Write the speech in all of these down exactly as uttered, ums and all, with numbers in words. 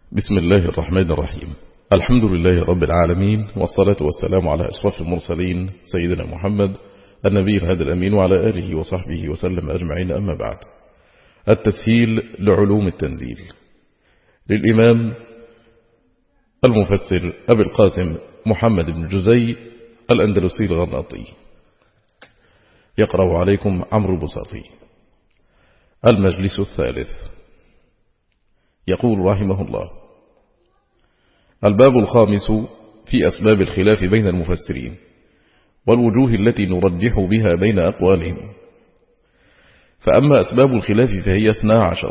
بسم الله الرحمن الرحيم. الحمد لله رب العالمين، والصلاة والسلام على أشرف المرسلين سيدنا محمد النبي الهادي الأمين وعلى آله وصحبه وسلم أجمعين. أما بعد، التسهيل لعلوم التنزيل للإمام المفسر أبي القاسم محمد بن جزي الأندلسي الغرناطي. يقرأ عليكم عمرو البساطي. المجلس الثالث. يقول رحمه الله: الباب الخامس في أسباب الخلاف بين المفسرين والوجوه التي نرجح بها بين أقوالهم. فأما أسباب الخلاف فهي اثنا عشر.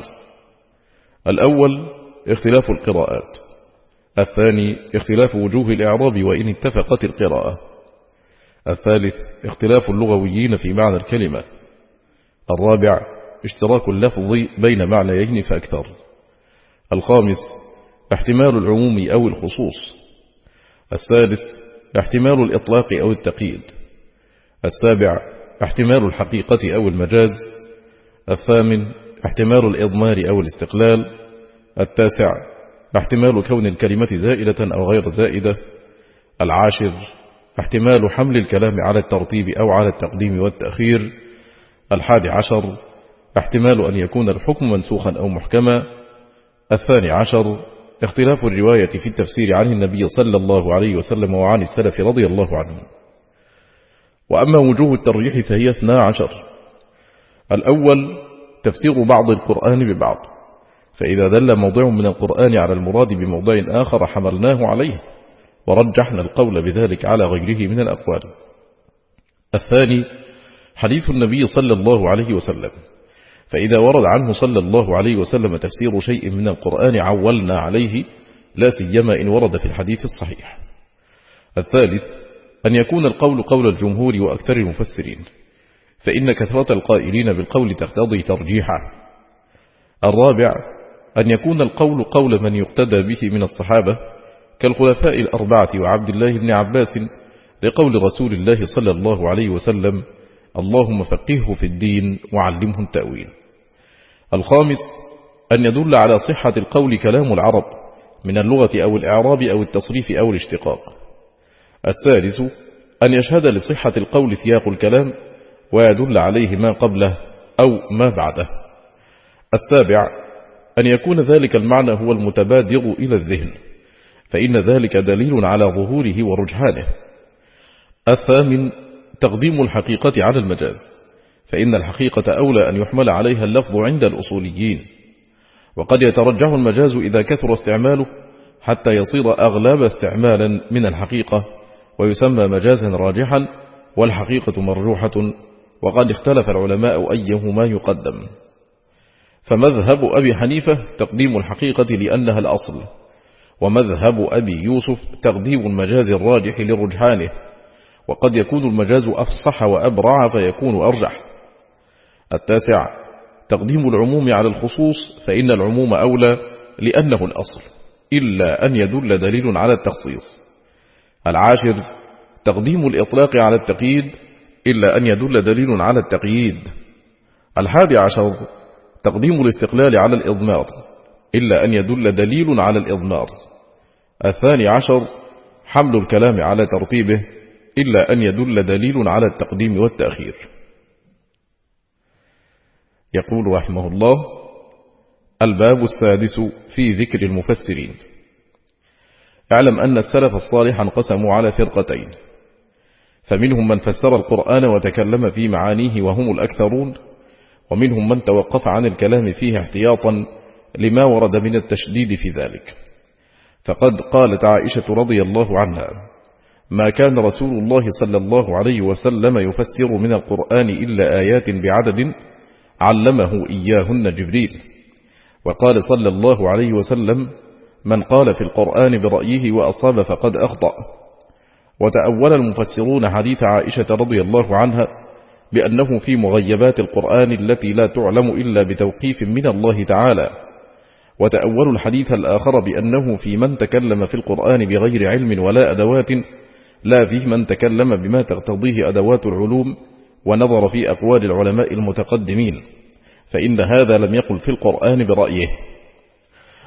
الأول اختلاف القراءات، الثاني اختلاف وجوه الإعراب وإن اتفقت القراءة، الثالث اختلاف اللغويين في معنى الكلمة، الرابع اشتراك اللفظ بين معنيين فأكثر، الخامس احتمال العموم أو الخصوص، السادس احتمال الإطلاق أو التقييد، السابع احتمال الحقيقة أو المجاز، الثامن احتمال الإضمار أو الاستقلال، التاسع احتمال كون الكلمة زائدة أو غير زائدة، العاشر احتمال حمل الكلام على الترتيب أو على التقديم والتأخير، الحادي عشر احتمال أن يكون الحكم منسوخا أو محكما، الثاني عشر اختلاف الرواية في التفسير عن النبي صلى الله عليه وسلم وعن السلف رضي الله عنهم. وأما وجوه الترجيح فهي اثنا عشر. الأول تفسير بعض القرآن ببعض، فإذا دل موضع من القرآن على المراد بموضع آخر حملناه عليه ورجحنا القول بذلك على غيره من الأقوال. الثاني حديث النبي صلى الله عليه وسلم، فإذا ورد عنه صلى الله عليه وسلم تفسير شيء من القرآن عولنا عليه، لا سيما إن ورد في الحديث الصحيح. الثالث أن يكون القول قول الجمهور وأكثر المفسرين، فإن كثرة القائلين بالقول تقتضي ترجيحه. الرابع أن يكون القول قول من يقتدى به من الصحابة كالخلفاء الأربعة وعبد الله بن عباس، لقول رسول الله صلى الله عليه وسلم: اللهم فقهه في الدين وعلمه التأويل. الخامس أن يدل على صحة القول كلام العرب من اللغة أو الإعراب أو التصريف أو الاشتقاق. السادس أن يشهد لصحة القول سياق الكلام ويدل عليه ما قبله أو ما بعده. السابع أن يكون ذلك المعنى هو المتبادر إلى الذهن، فإن ذلك دليل على ظهوره ورجحانه. الثامن تقديم الحقيقة على المجاز، فإن الحقيقة أولى أن يحمل عليها اللفظ عند الأصوليين، وقد يترجح المجاز إذا كثر استعماله حتى يصير أغلب استعمالا من الحقيقة ويسمى مجازا راجحا، والحقيقة مرجوحة، وقد اختلف العلماء أيهما يقدم. فمذهب أبي حنيفة تقديم الحقيقة لأنها الأصل، ومذهب أبي يوسف تقديم المجاز الراجح لرجحانه، وقد يكون المجاز أفصح وأبرع فيكون أرجح. التاسع تقديم العموم على الخصوص، فإن العموم أولى لأنه الأصل، إلا أن يدل دليل على التخصيص. العاشر تقديم الإطلاق على التقييد، إلا أن يدل دليل على التقييد. الحادي عشر تقديم الاستقلال على الإضمار، إلا أن يدل دليل على الإضمار. الثاني عشر حمل الكلام على ترتيبه، إلا أن يدل دليل على التقديم والتأخير. يقول رحمه الله: الباب السادس في ذكر المفسرين. اعلم أن السلف الصالح انقسموا على فرقتين، فمنهم من فسر القرآن وتكلم في معانيه وهم الأكثرون، ومنهم من توقف عن الكلام فيه احتياطا لما ورد من التشديد في ذلك. فقد قالت عائشة رضي الله عنها: ما كان رسول الله صلى الله عليه وسلم يفسر من القرآن إلا آيات بعدد علمه إياهن جبريل. وقال صلى الله عليه وسلم: من قال في القرآن برأيه وأصاب فقد أخطأ. وتأول المفسرون حديث عائشة رضي الله عنها بأنه في مغيبات القرآن التي لا تعلم إلا بتوقيف من الله تعالى، وتأول الحديث الآخر بأنه في من تكلم في القرآن بغير علم ولا أدوات، لا فيه من تكلم بما تقتضيه أدوات العلوم، ونظر في أقوال العلماء المتقدمين، فإن هذا لم يقل في القرآن برأيه.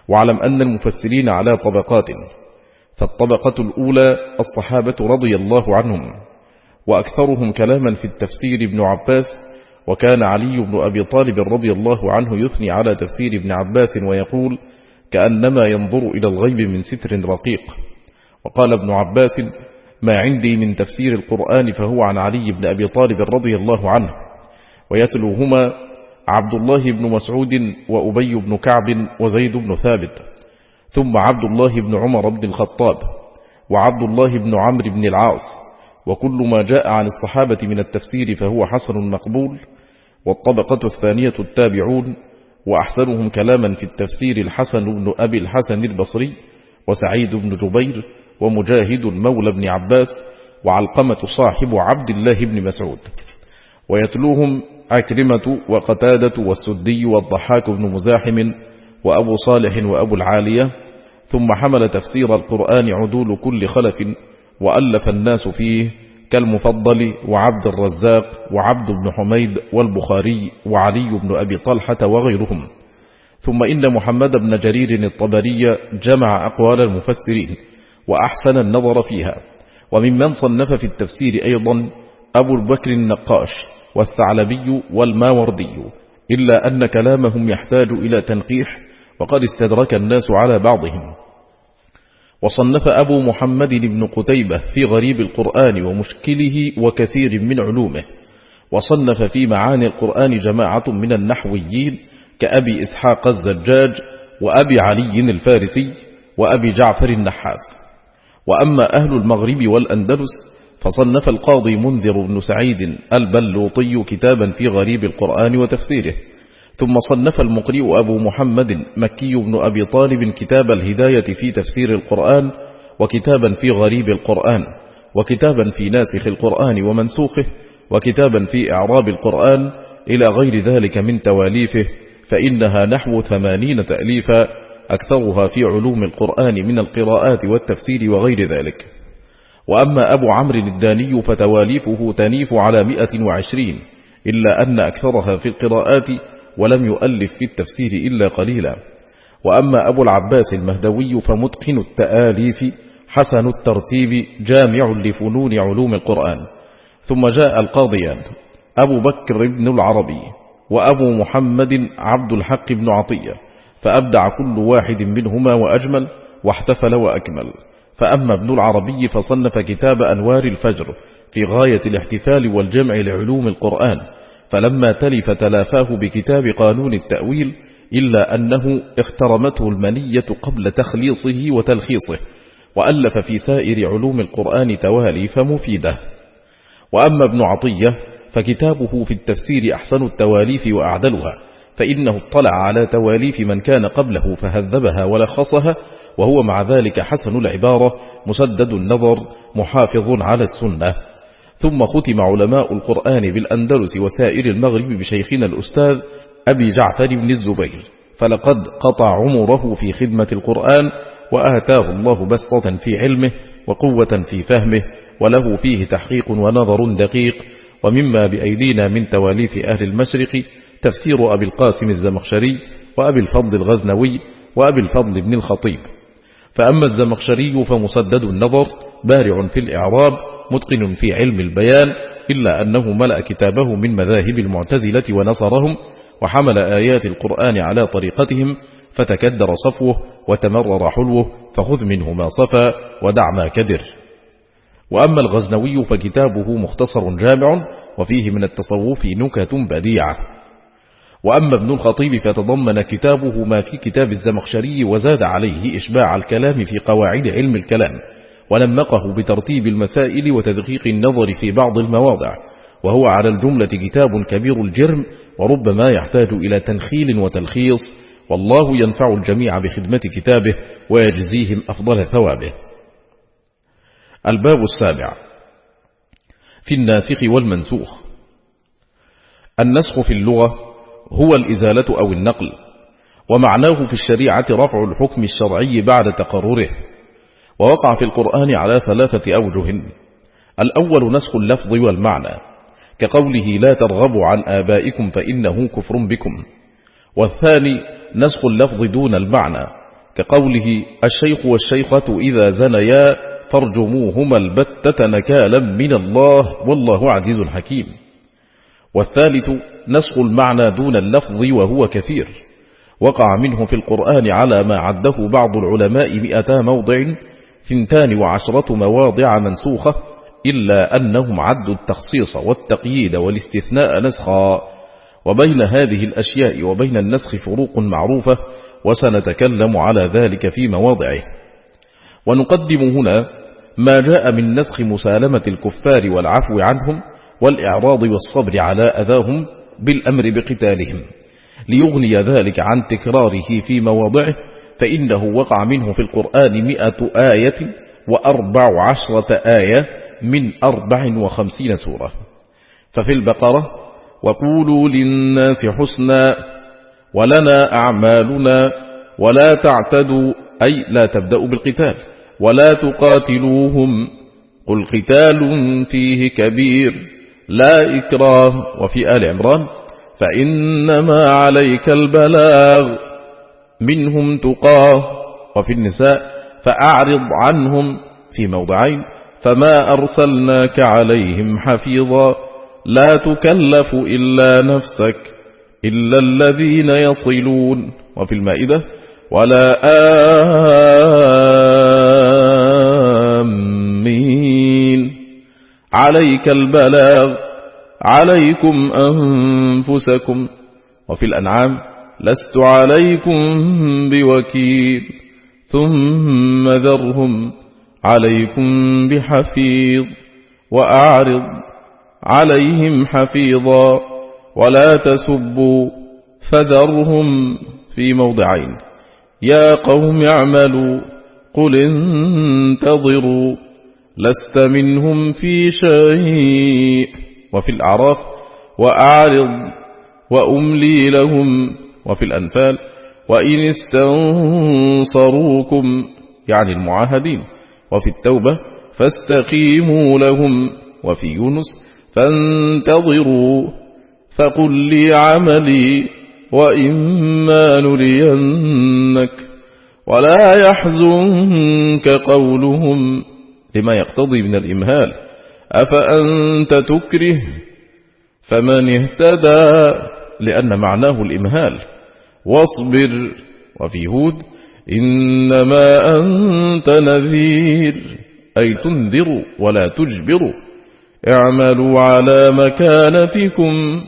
واعلم أن المفسرين على طبقات، فالطبقة الأولى الصحابة رضي الله عنهم، وأكثرهم كلاما في التفسير ابن عباس، وكان علي بن أبي طالب رضي الله عنه يثني على تفسير ابن عباس ويقول كأنما ينظر إلى الغيب من ستر رقيق. وقال ابن عباس ما عندي من تفسير القرآن فهو عن علي بن أبي طالب رضي الله عنه، ويتلوهما عبد الله بن مسعود وأبي بن كعب وزيد بن ثابت، ثم عبد الله بن عمر بن الخطاب وعبد الله بن عمرو بن العاص، وكل ما جاء عن الصحابة من التفسير فهو حسن مقبول. والطبقة الثانية التابعون، وأحسنهم كلاما في التفسير الحسن بن أبي الحسن البصري وسعيد بن جبير ومجاهد مولى بن عباس وعلقمة صاحب عبد الله بن مسعود، ويتلوهم عكرمة وقتادة والسدي والضحاك بن مزاحم وأبو صالح وأبو العالية. ثم حمل تفسير القرآن عدول كل خلف، وألف الناس فيه كالمفضل وعبد الرزاق وعبد بن حميد والبخاري وعلي بن أبي طلحة وغيرهم. ثم إن محمد بن جرير الطبري جمع أقوال المفسرين وأحسن النظر فيها. وممن صنف في التفسير أيضا أبو البكر النقاش والثعلبي والماوردي، إلا أن كلامهم يحتاج إلى تنقيح، وقد استدرك الناس على بعضهم. وصنف أبو محمد بن قتيبة في غريب القرآن ومشكله وكثير من علومه. وصنف في معاني القرآن جماعة من النحويين كأبي إسحاق الزجاج وأبي علي الفارسي وأبي جعفر النحاس. وأما أهل المغرب والأندلس فصنف القاضي منذر بن سعيد البلوطي كتابا في غريب القرآن وتفسيره. ثم صنف المقرئ أبو محمد مكي بن أبي طالب كتاب الهداية في تفسير القرآن، وكتابا في غريب القرآن، وكتابا في ناسخ القرآن ومنسوخه، وكتابا في إعراب القرآن، إلى غير ذلك من تواليفه، فإنها نحو ثمانين تأليفا، أكثرها في علوم القرآن من القراءات والتفسير وغير ذلك. وأما أبو عمرو الداني فتواليفه تنيف على مئة وعشرين، إلا أن أكثرها في القراءات، ولم يؤلف في التفسير إلا قليلا. وأما أبو العباس المهدوي فمتقن التآليف حسن الترتيب جامع لفنون علوم القرآن. ثم جاء القاضيان أبو بكر بن العربي وأبو محمد عبد الحق بن عطية، فأبدع كل واحد منهما وأجمل واحتفل وأكمل. فأما ابن العربي فصنف كتاب أنوار الفجر في غاية الاحتفال والجمع لعلوم القرآن، فلما تلف تلافاه بكتاب قانون التأويل، إلا أنه اخترمته المنية قبل تخليصه وتلخيصه، وألف في سائر علوم القرآن تواليف مفيدة. وأما ابن عطية فكتابه في التفسير أحسن التواليف وأعدلها، فإنه اطلع على تواليف من كان قبله فهذبها ولخصها، وهو مع ذلك حسن العبارة مسدد النظر محافظ على السنة. ثم ختم علماء القرآن بالأندلس وسائر المغرب بشيخنا الأستاذ أبي جعفر بن الزبير، فلقد قطع عمره في خدمة القرآن، وآتاه الله بسطة في علمه وقوة في فهمه، وله فيه تحقيق ونظر دقيق. ومما بأيدينا من تواليف أهل المشرق تفسير أبي القاسم الزمخشري وأبي الفضل الغزنوي وأبي الفضل بن الخطيب. فأما الزمخشري فمسدد النظر بارع في الإعراب متقن في علم البيان، إلا أنه ملأ كتابه من مذاهب المعتزلة ونصرهم، وحمل آيات القرآن على طريقتهم، فتكدر صفوه وتمرر حلوه، فخذ منه ما صفى ودع ما كدر. وأما الغزنوي فكتابه مختصر جامع، وفيه من التصوف نكت بديعة. وأما ابن الخطيب فتضمن كتابه ما في كتاب الزمخشري، وزاد عليه إشباع الكلام في قواعد علم الكلام، ونمقه بترتيب المسائل وتدقيق النظر في بعض المواضع، وهو على الجملة كتاب كبير الجرم، وربما يحتاج إلى تنخيل وتلخيص، والله ينفع الجميع بخدمة كتابه ويجزيهم أفضل ثوابه. الباب السابع في الناسخ والمنسوخ. النسخ في اللغة هو الإزالة أو النقل، ومعناه في الشريعة رفع الحكم الشرعي بعد تقرره، ووقع في القرآن على ثلاثة أوجه. الأول نسخ اللفظ والمعنى، كقوله لا ترغبوا عن آبائكم فإنه كفر بكم. والثاني نسخ اللفظ دون المعنى، كقوله الشيخ والشيخة إذا زنيا فارجموهما البتة نكالا من الله والله عزيز حكيم. والثالث نسخ المعنى دون اللفظ وهو كثير، وقع منه في القرآن على ما عده بعض العلماء مئتا موضع ثنتان وعشرة مواضع منسوخة، إلا أنهم عدوا التخصيص والتقييد والاستثناء نسخا. وبين هذه الأشياء وبين النسخ فروق معروفة، وسنتكلم على ذلك في مواضعه. ونقدم هنا ما جاء من نسخ مسالمة الكفار والعفو عنهم والإعراض والصبر على أذاهم بالأمر بقتالهم، ليغني ذلك عن تكراره في مواضعه، فإنه وقع منه في القرآن مئة آية وأربع عشرة آية من أربع وخمسين سورة. ففي البقرة وقولوا للناس حسنا ولنا أعمالنا ولا تعتدوا، أي لا تبدأوا بالقتال، ولا تقاتلوهم، قل قتال فيه كبير لا إكراه. وفي آل عمران فإنما عليك البلاغ منهم تقاه. وفي النساء فأعرض عنهم في موضعين، فما أرسلناك عليهم حفيظا لا تكلف إلا نفسك إلا الذين يصلون. وفي المائدة ولا آمين عليك البلاغ عليكم أنفسكم. وفي الأنعام لست عليكم بوكيل ثم ذرهم عليكم بحفيظ وأعرض عليهم حفيظا ولا تسبوا فذرهم في موضعين، يا قوم اعملوا قل انتظروا لست منهم في شيء. وفي الأعراف وأعرض وأملي لهم. وفي الأنفال وإن استنصروكم يعني المعاهدين. وفي التوبة فاستقيموا لهم. وفي يونس فانتظروا فقل لي عملي وإما نرينك ولا يحزنك قولهم، لما يقتضي من الإمهال. أفأنت تكره فمن اهتدى، لأن معناه الإمهال. واصبر. وفي هود إنما أنت نذير أي تنذر ولا تجبر، اعملوا على مكانتكم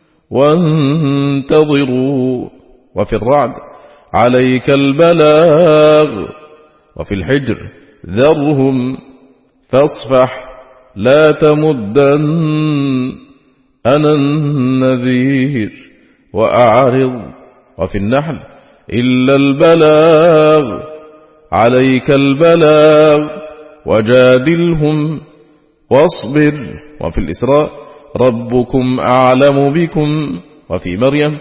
وانتظروا. وفي الرعد عليك البلاغ. وفي الحجر ذرهم فاصفح لا تمدن أنا النذير وأعرض. وفي النحل إلا البلاغ عليك البلاغ وجادلهم واصبر. وفي الإسراء ربكم أعلم بكم. وفي مريم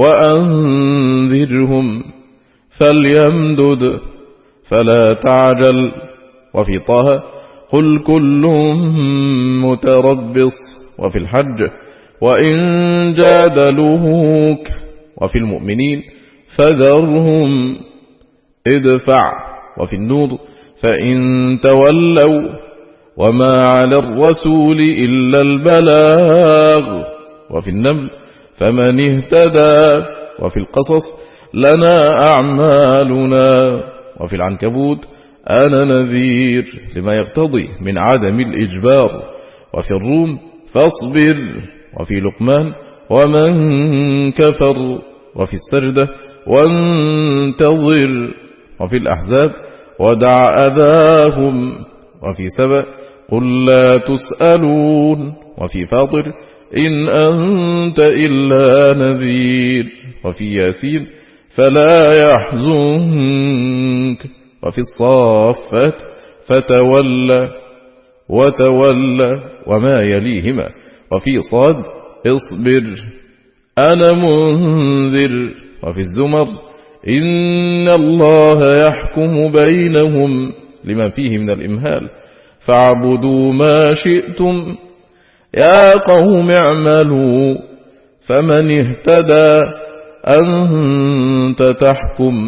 وأنذرهم فليمدد فلا تعجل. وفي طه قل كل متربص. وفي الحج وإن جادلوك. وفي المؤمنين فذرهم ادفع. وفي النور فإن تولوا وما على الرسول إلا البلاغ. وفي النمل فمن اهتدى. وفي القصص لنا أعمالنا. وفي العنكبوت أنا نذير، لما يقتضي من عدم الإجبار. وفي الروم فاصبر. وفي لقمان ومن كفر. وفي السجدة وانتظر. وفي الأحزاب ودع أذاهم. وفي سبأ قل لا تسألون. وفي فاطر إن أنت إلا نذير. وفي ياسين فلا يحزنك. وفي الصافات فتولى وتولى وما يليهما. وفي صاد اصبر أنا منذر. وفي الزمر إن الله يحكم بينهم، لما فيه من الإمهال. فاعبدوا ما شئتم يا قوم اعملوا فمن اهتدى أنت تحكم،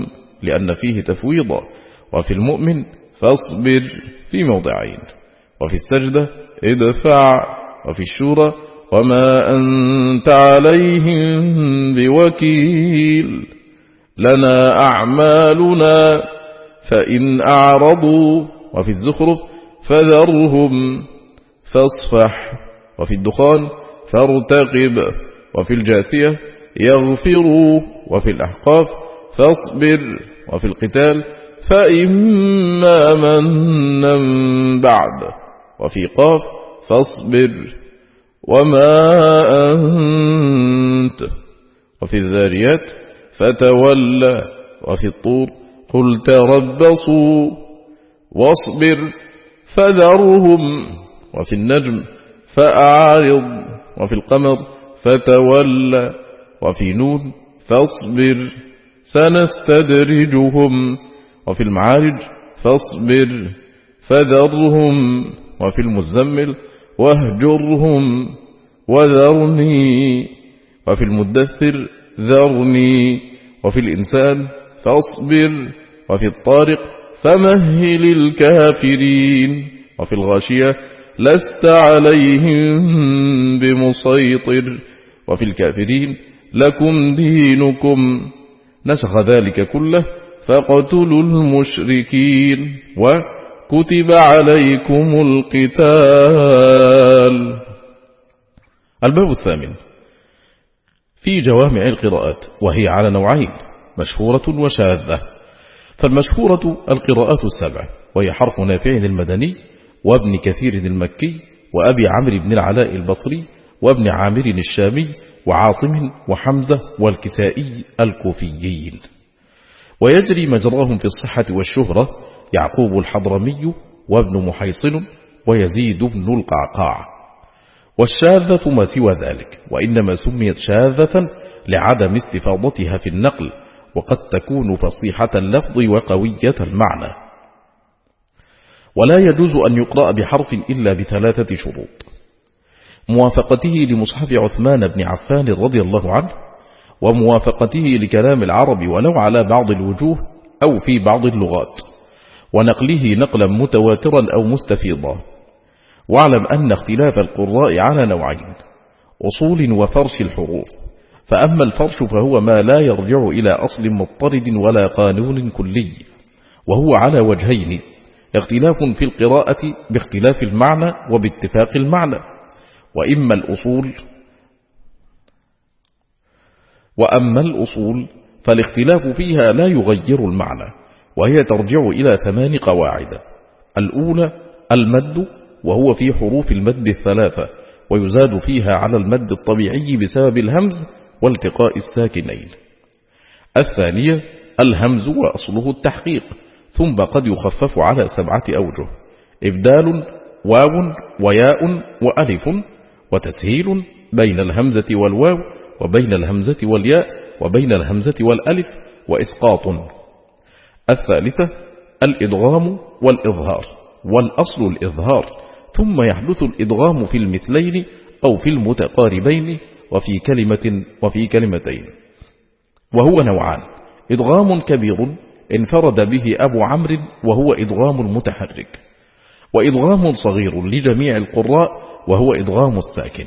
لأن فيه تفويضا، وفي المؤمن فاصبر في موضعين، وفي السجدة ادفع، وفي الشورى وما أنت عليهم بوكيل لنا أعمالنا فإن أعرضوا، وفي الزخرف فذرهم فاصفح، وفي الدخان فارتقب، وفي الجاثية يغفروا، وفي الأحقاف فاصبر، وفي القتال فإما منا بعد، وفي قاف فاصبر وما أنت، وفي الذاريات فتولى، وفي الطور قل تربصوا واصبر فذرهم، وفي النجم فأعرض، وفي القمر فتولى، وفي نون فاصبر سنستدرجهم، وفي المعارج فاصبر فذرهم، وفي المزمل واهجرهم وذرني، وفي المدثر ذرني، وفي الإنسان فاصبر، وفي الطارق فمهل الكافرين، وفي الغاشية لست عليهم بمسيطر، وفي الكافرين لكم دينكم، نسخ ذلك كله فاقتلوا المشركين وكتب عليكم القتال. الباب الثامن في جوامع القراءات، وهي على نوعين: مشهورة وشاذة. فالمشهورة القراءات السبع، وهي حرف نافع المدني، وابن كثير المكي، وأبي عمرو بن العلاء البصري، وابن عامر الشامي، وعاصم وحمزة والكسائي الكوفيين. ويجري مجراهم في الصحة والشهرة يعقوب الحضرمي وابن محيصن ويزيد بن القعقاع. والشاذة ما سوى ذلك، وإنما سميت شاذة لعدم استفاضتها في النقل، وقد تكون فصيحة اللفظ وقوية المعنى. ولا يجوز أن يقرأ بحرف إلا بثلاثة شروط: موافقته لمصحف عثمان بن عفان رضي الله عنه، وموافقته لكلام العرب ولو على بعض الوجوه أو في بعض اللغات، ونقله نقلا متواترا أو مستفيضا. واعلم أن اختلاف القراء على نوعين: أصول وفرش الحروف. فأما الفرش فهو ما لا يرجع إلى أصل مضطرد ولا قانون كلي، وهو على وجهين: اختلاف في القراءة باختلاف المعنى وباتفاق المعنى. وإما الأصول وأما الأصول فالاختلاف فيها لا يغير المعنى، وهي ترجع إلى ثمان قواعد: الأولى المد، وهو في حروف المد الثلاثة، ويزاد فيها على المد الطبيعي بسبب الهمز والتقاء الساكنين. الثانية الهمز، وأصله التحقيق، ثم قد يخفف على سبعة أوجه: إبدال، واو وياء وألف، وتسهيل بين الهمزة والواو، وبين الهمزة والياء، وبين الهمزة والألف، وإسقاط. الثالثة الإدغام والإظهار، والأصل الإظهار، ثم يحدث الإدغام في المثلين أو في المتقاربين وفي كلمة وفي كلمتين. وهو نوعان: إدغام كبير انفرد به أبو عمرو وهو إدغام المتحرك، وإدغام صغير لجميع القراء وهو إدغام الساكن.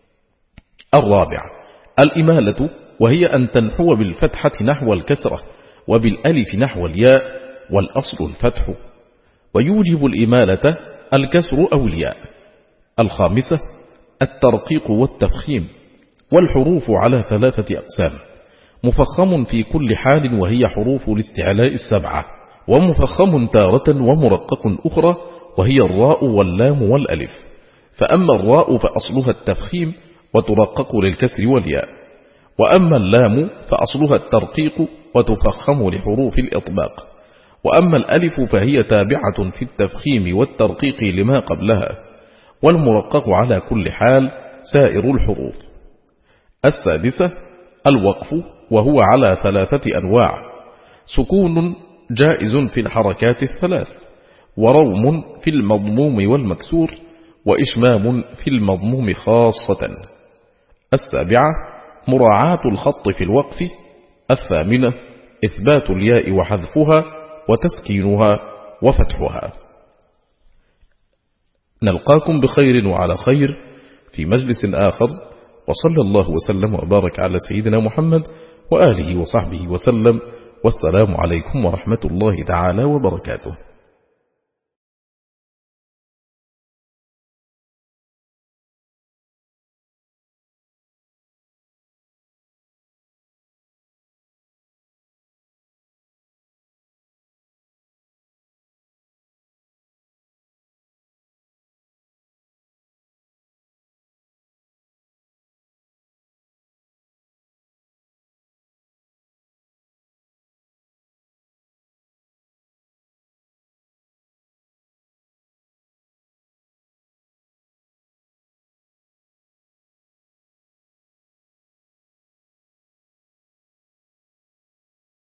الرابع الإمالة، وهي أن تنحو بالفتحة نحو الكسرة، وبالألف نحو الياء، والأصل الفتح، ويوجب الإمالة الكسر أو الياء. الخامسة الترقيق والتفخيم، والحروف على ثلاثة أقسام: مفخم في كل حال وهي حروف الاستعلاء السبعة، ومفخم تارة ومرقق أخرى وهي الراء واللام والألف. فأما الراء فأصلها التفخيم وترقق للكسر والياء، وأما اللام فأصلها الترقيق وتفخم لحروف الإطباق، وأما الألف فهي تابعة في التفخيم والترقيق لما قبلها، والمرقق على كل حال سائر الحروف. السادسة الوقف، وهو على ثلاثة أنواع: سكون جائز في الحركات الثلاث، وروم في المضموم والمكسور، وإشمام في المضموم خاصة. السابعة مراعاة الخط في الوقف. الثامنة إثبات الياء وحذفها وتسكينها وفتحها. نلقاكم بخير وعلى خير في مجلس آخر، وصلى الله وسلم وبارك على سيدنا محمد وآله وصحبه وسلم، والسلام عليكم ورحمة الله تعالى وبركاته.